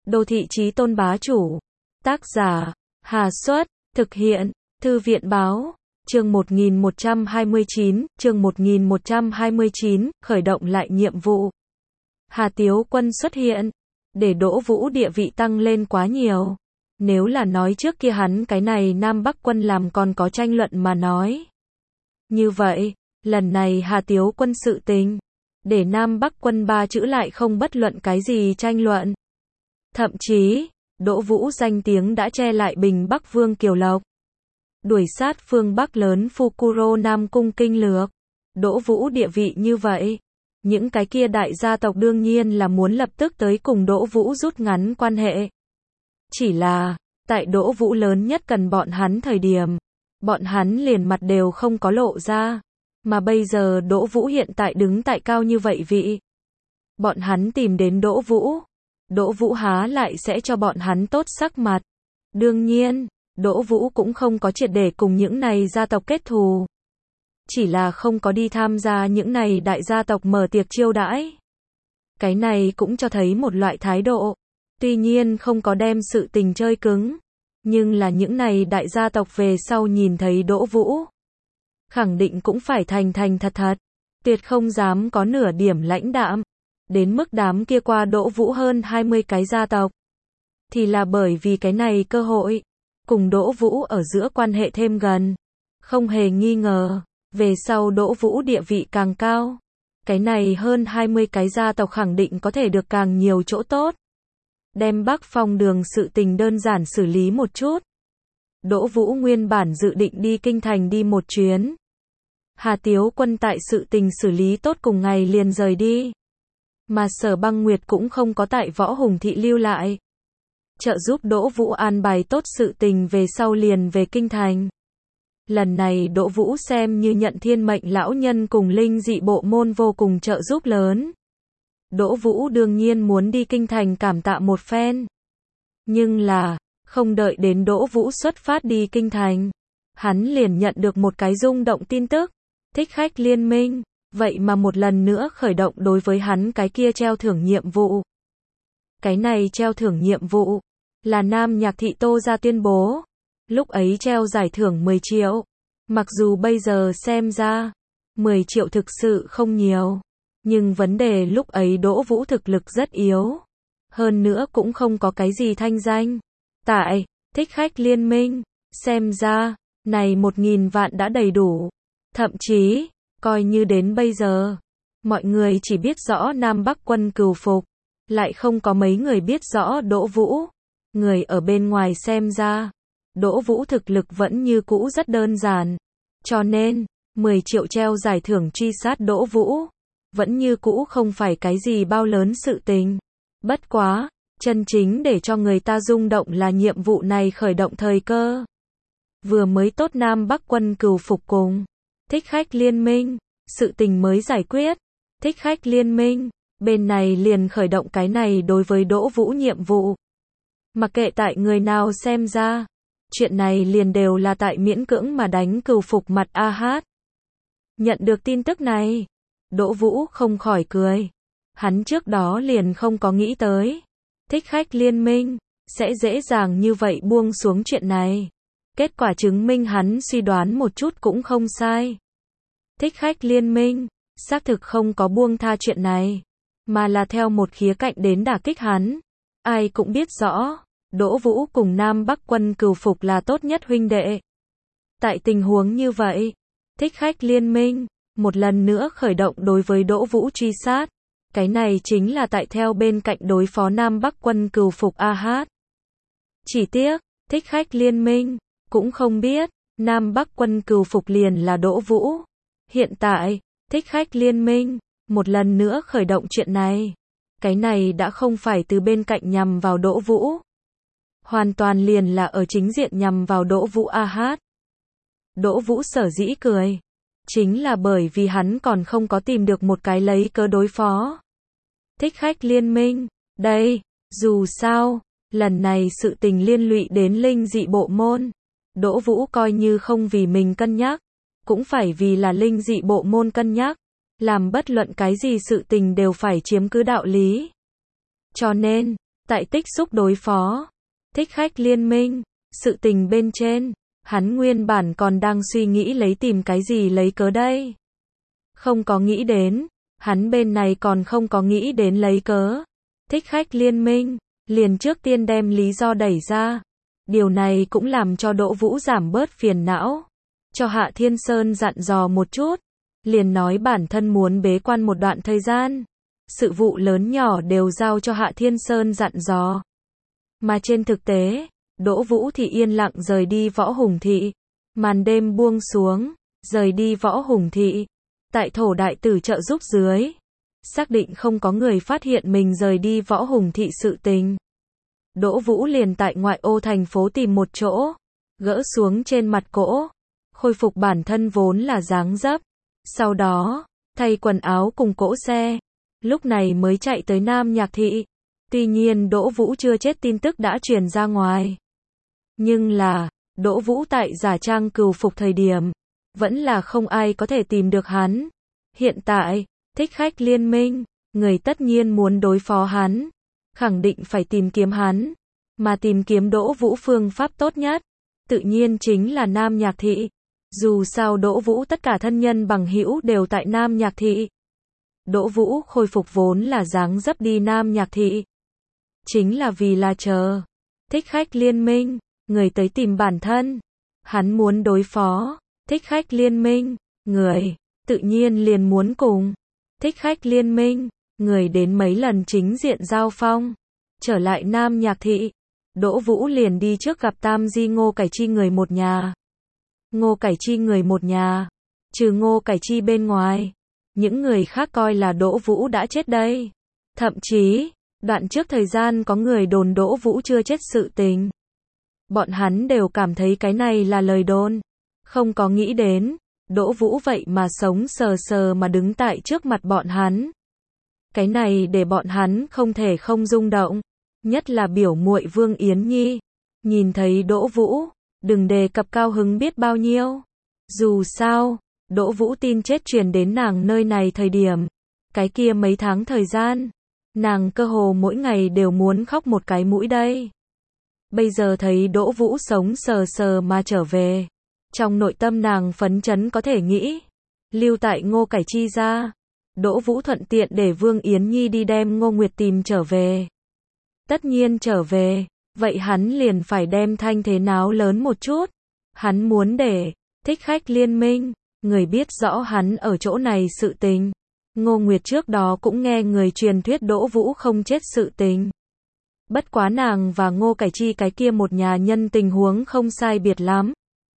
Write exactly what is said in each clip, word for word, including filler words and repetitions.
Đô thị chí tôn bá chủ. Tác giả, Hà Xuất, thực hiện, Thư viện báo. Chương một nghìn một trăm hai mươi chín, chương một nghìn một trăm hai mươi chín, khởi động lại nhiệm vụ. Hà Tiếu Quân xuất hiện, để Đỗ Vũ địa vị tăng lên quá nhiều. Nếu là nói trước kia hắn cái này Nam Bắc quân làm còn có tranh luận mà nói. Như vậy, lần này Hà Tiếu Quân sự tình, để Nam Bắc quân ba chữ lại không bất luận cái gì tranh luận. Thậm chí, Đỗ Vũ danh tiếng đã che lại Bình Bắc Vương Kiều Lộc. Đuổi sát phương Bắc lớn Fukuro Nam Cung kinh lược. Đỗ Vũ địa vị như vậy, những cái kia đại gia tộc đương nhiên là muốn lập tức tới cùng Đỗ Vũ rút ngắn quan hệ. Chỉ là, tại Đỗ Vũ lớn nhất cần bọn hắn thời điểm, bọn hắn liền mặt đều không có lộ ra. Mà bây giờ Đỗ Vũ hiện tại đứng tại cao như vậy vị. Bọn hắn tìm đến Đỗ Vũ. Đỗ Vũ há lại sẽ cho bọn hắn tốt sắc mặt. Đương nhiên, Đỗ Vũ cũng không có triệt để cùng những này gia tộc kết thù. Chỉ là không có đi tham gia những này đại gia tộc mở tiệc chiêu đãi. Cái này cũng cho thấy một loại thái độ. Tuy nhiên không có đem sự tình chơi cứng. Nhưng là những này đại gia tộc về sau nhìn thấy Đỗ Vũ. Khẳng định cũng phải thành thành thật thật. Tuyệt không dám có nửa điểm lãnh đạm. Đến mức đám kia qua Đỗ Vũ hơn hai mươi cái gia tộc. Thì là bởi vì cái này cơ hội. Cùng Đỗ Vũ ở giữa quan hệ thêm gần. Không hề nghi ngờ. Về sau Đỗ Vũ địa vị càng cao. Cái này hơn hai mươi cái gia tộc khẳng định có thể được càng nhiều chỗ tốt. Đem Bắc Phong đường sự tình đơn giản xử lý một chút. Đỗ Vũ nguyên bản dự định đi kinh thành đi một chuyến. Hà Tiếu Quân tại sự tình xử lý tốt cùng ngày liền rời đi. Mà Sở Băng Nguyệt cũng không có tại Võ Hùng Thị lưu lại. Trợ giúp Đỗ Vũ an bài tốt sự tình về sau liền về kinh thành. Lần này Đỗ Vũ xem như nhận thiên mệnh lão nhân cùng linh dị bộ môn vô cùng trợ giúp lớn. Đỗ Vũ đương nhiên muốn đi kinh thành cảm tạ một phen. Nhưng là, không đợi đến Đỗ Vũ xuất phát đi kinh thành. Hắn liền nhận được một cái rung động tin tức. Thích Khách Liên Minh. Vậy mà một lần nữa khởi động đối với hắn cái kia treo thưởng nhiệm vụ. Cái này treo thưởng nhiệm vụ là Nam Nhạc Thị Tô ra tuyên bố. Lúc ấy treo giải thưởng mười triệu. Mặc dù bây giờ xem ra, mười triệu thực sự không nhiều. Nhưng vấn đề lúc ấy Đỗ Vũ thực lực rất yếu. Hơn nữa cũng không có cái gì thanh danh. Tại, Thích Khách Liên Minh, xem ra, này một nghìn vạn đã đầy đủ. Thậm chí, coi như đến bây giờ, mọi người chỉ biết rõ Nam Bắc quân cừu phục. Lại không có mấy người biết rõ Đỗ Vũ. Người ở bên ngoài xem ra, Đỗ Vũ thực lực vẫn như cũ rất đơn giản. Cho nên, mười triệu treo giải thưởng truy sát Đỗ Vũ. Vẫn như cũ không phải cái gì bao lớn sự tình. Bất quá, chân chính để cho người ta rung động là nhiệm vụ này khởi động thời cơ. Vừa mới tốt Nam Bắc quân cừu phục cùng Thích Khách Liên Minh, sự tình mới giải quyết. Thích Khách Liên Minh, bên này liền khởi động cái này đối với Đỗ Vũ nhiệm vụ. Mặc kệ tại người nào xem ra, chuyện này liền đều là tại miễn cưỡng mà đánh cừu phục mặt a hát. Nhận được tin tức này, Đỗ Vũ không khỏi cười. Hắn trước đó liền không có nghĩ tới. Thích Khách Liên Minh, sẽ dễ dàng như vậy buông xuống chuyện này. Kết quả chứng minh hắn suy đoán một chút cũng không sai. Thích Khách Liên Minh, xác thực không có buông tha chuyện này. Mà là theo một khía cạnh đến đả kích hắn. Ai cũng biết rõ, Đỗ Vũ cùng Nam Bắc quân cừu phục là tốt nhất huynh đệ. Tại tình huống như vậy, Thích Khách Liên Minh, một lần nữa khởi động đối với Đỗ Vũ truy sát. Cái này chính là tại theo bên cạnh đối phó Nam Bắc quân cừu phục a hát. Chỉ tiếc, Thích Khách Liên Minh, cũng không biết, Nam Bắc quân cừu phục liền là Đỗ Vũ. Hiện tại, Thích Khách Liên Minh, một lần nữa khởi động chuyện này. Cái này đã không phải từ bên cạnh nhằm vào Đỗ Vũ. Hoàn toàn liền là ở chính diện nhằm vào Đỗ Vũ a hát. Đỗ Vũ sở dĩ cười. Chính là bởi vì hắn còn không có tìm được một cái lấy cớ đối phó. Thích Khách Liên Minh, đây, dù sao, lần này sự tình liên lụy đến linh dị bộ môn. Đỗ Vũ coi như không vì mình cân nhắc, cũng phải vì là linh dị bộ môn cân nhắc. Làm bất luận cái gì sự tình đều phải chiếm cứ đạo lý. Cho nên, Tại tích xúc đối phó, thích khách liên minh, sự tình bên trên, hắn nguyên bản còn đang suy nghĩ lấy tìm cái gì lấy cớ đây. Không có nghĩ đến, hắn bên này còn không có nghĩ đến lấy cớ. Thích khách liên minh, liền trước tiên đem lý do đẩy ra. Điều này cũng làm cho Đỗ Vũ giảm bớt phiền não. Cho Hạ Thiên Sơn dặn dò một chút, liền nói bản thân muốn bế quan một đoạn thời gian. Sự vụ lớn nhỏ đều giao cho Hạ Thiên Sơn dặn dò. Mà trên thực tế, Đỗ Vũ thì yên lặng rời đi Võ Hùng Thị. Màn đêm buông xuống, rời đi Võ Hùng Thị. Tại thổ đại tử trợ giúp dưới, xác định không có người phát hiện mình rời đi Võ Hùng Thị sự tình. Đỗ Vũ liền tại ngoại ô thành phố tìm một chỗ, gỡ xuống trên mặt cỗ, khôi phục bản thân vốn là dáng dấp. Sau đó, thay quần áo cùng cỗ xe, lúc này mới chạy tới Nam Nhạc Thị. Tuy nhiên Đỗ Vũ chưa chết tin tức đã truyền ra ngoài. Nhưng là, Đỗ Vũ tại giả trang cừu phục thời điểm, vẫn là không ai có thể tìm được hắn. Hiện tại, thích khách liên minh, người tất nhiên muốn đối phó hắn, khẳng định phải tìm kiếm hắn, mà tìm kiếm Đỗ Vũ phương pháp tốt nhất, tự nhiên chính là Nam Nhạc Thị. Dù sao Đỗ Vũ tất cả thân nhân bằng hữu đều tại Nam Nhạc Thị. Đỗ Vũ khôi phục vốn là dáng dấp đi Nam Nhạc Thị, chính là vì là chờ thích khách liên minh, người tới tìm bản thân. Hắn muốn đối phó thích khách liên minh, người tự nhiên liền muốn cùng thích khách liên minh, người đến mấy lần chính diện giao phong. Trở lại Nam Nhạc Thị, Đỗ Vũ liền đi trước gặp Tam Di Ngô Cải Chi người một nhà. Ngô Cải Chi người một nhà, trừ Ngô Cải Chi bên ngoài, những người khác coi là Đỗ Vũ đã chết đây. Thậm chí, đoạn trước thời gian có người đồn Đỗ Vũ chưa chết sự tình. Bọn hắn đều cảm thấy cái này là lời đồn. Không có nghĩ đến, Đỗ Vũ vậy mà sống sờ sờ mà đứng tại trước mặt bọn hắn. Cái này để bọn hắn không thể không rung động. Nhất là biểu muội Vương Yến Nhi. Nhìn thấy Đỗ Vũ, đừng đề cập cao hứng biết bao nhiêu. Dù sao, Đỗ Vũ tin chết truyền đến nàng nơi này thời điểm. Cái kia mấy tháng thời gian, nàng cơ hồ mỗi ngày đều muốn khóc một cái mũi đây. Bây giờ thấy Đỗ Vũ sống sờ sờ mà trở về. Trong nội tâm nàng phấn chấn có thể nghĩ. Lưu tại Ngô Cải Chi ra. Đỗ Vũ thuận tiện để Vương Yến Nhi đi đem Ngô Nguyệt tìm trở về. Tất nhiên trở về, vậy hắn liền phải đem thanh thế náo lớn một chút. Hắn muốn để thích khách liên minh, người biết rõ hắn ở chỗ này sự tình. Ngô Nguyệt trước đó cũng nghe người truyền thuyết Đỗ Vũ không chết sự tình. Bất quá nàng và Ngô Cải Chi cái kia một nhà nhân tình huống không sai biệt lắm.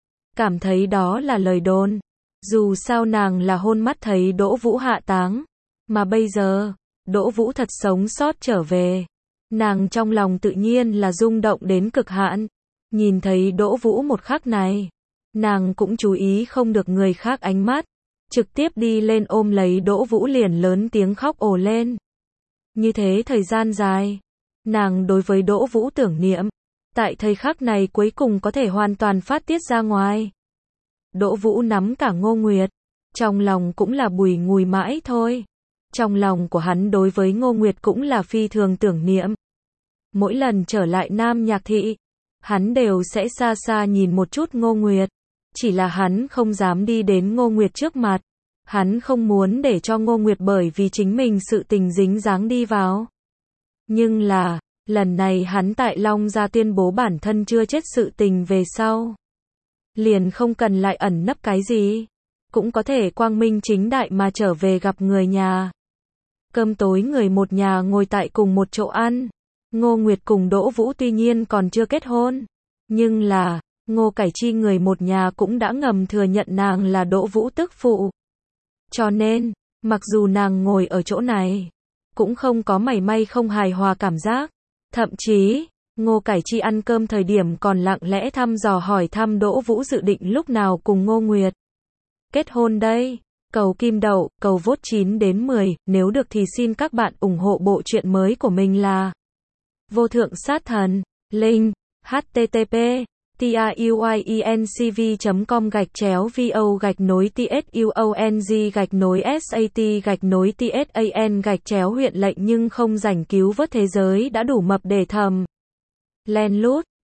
Cảm thấy đó là lời đồn. Dù sao nàng là hôn mắt thấy Đỗ Vũ hạ táng. Mà bây giờ, Đỗ Vũ thật sống sót trở về. Nàng trong lòng tự nhiên là rung động đến cực hạn. Nhìn thấy Đỗ Vũ một khắc này, nàng cũng chú ý không được người khác ánh mắt. Trực tiếp đi lên ôm lấy Đỗ Vũ liền lớn tiếng khóc ồ lên. Như thế thời gian dài, nàng đối với Đỗ Vũ tưởng niệm, tại thời khắc này cuối cùng có thể hoàn toàn phát tiết ra ngoài. Đỗ Vũ nắm cả Ngô Nguyệt, trong lòng cũng là bùi ngùi mãi thôi. Trong lòng của hắn đối với Ngô Nguyệt cũng là phi thường tưởng niệm. Mỗi lần trở lại Nam Nhạc Thị, hắn đều sẽ xa xa nhìn một chút Ngô Nguyệt. Chỉ là hắn không dám đi đến Ngô Nguyệt trước mặt. Hắn không muốn để cho Ngô Nguyệt bởi vì chính mình sự tình dính dáng đi vào. Nhưng là, lần này hắn tại Long Gia tuyên bố bản thân chưa chết sự tình về sau. Liền không cần lại ẩn nấp cái gì. Cũng có thể quang minh chính đại mà trở về gặp người nhà. Cơm tối người một nhà ngồi tại cùng một chỗ ăn. Ngô Nguyệt cùng Đỗ Vũ tuy nhiên còn chưa kết hôn. Nhưng là, Ngô Cải Chi người một nhà cũng đã ngầm thừa nhận nàng là Đỗ Vũ tức phụ. Cho nên, mặc dù nàng ngồi ở chỗ này, cũng không có mảy may không hài hòa cảm giác. Thậm chí, Ngô Cải Chi ăn cơm thời điểm còn lặng lẽ thăm dò hỏi thăm Đỗ Vũ dự định lúc nào cùng Ngô Nguyệt kết hôn đây. Cầu kim đậu, cầu vote chín đến mười, nếu được thì xin các bạn ủng hộ bộ truyện mới của mình là Vô Thượng Sát Thần. Link: H T T P tuyencv chấm com gạch chéo vo gạch nối tsuong gạch nối sat gạch nối tsan gạch chéo huyện lệnh nhưng không rảnh cứu vớt thế giới đã đủ mập để thầm len lút.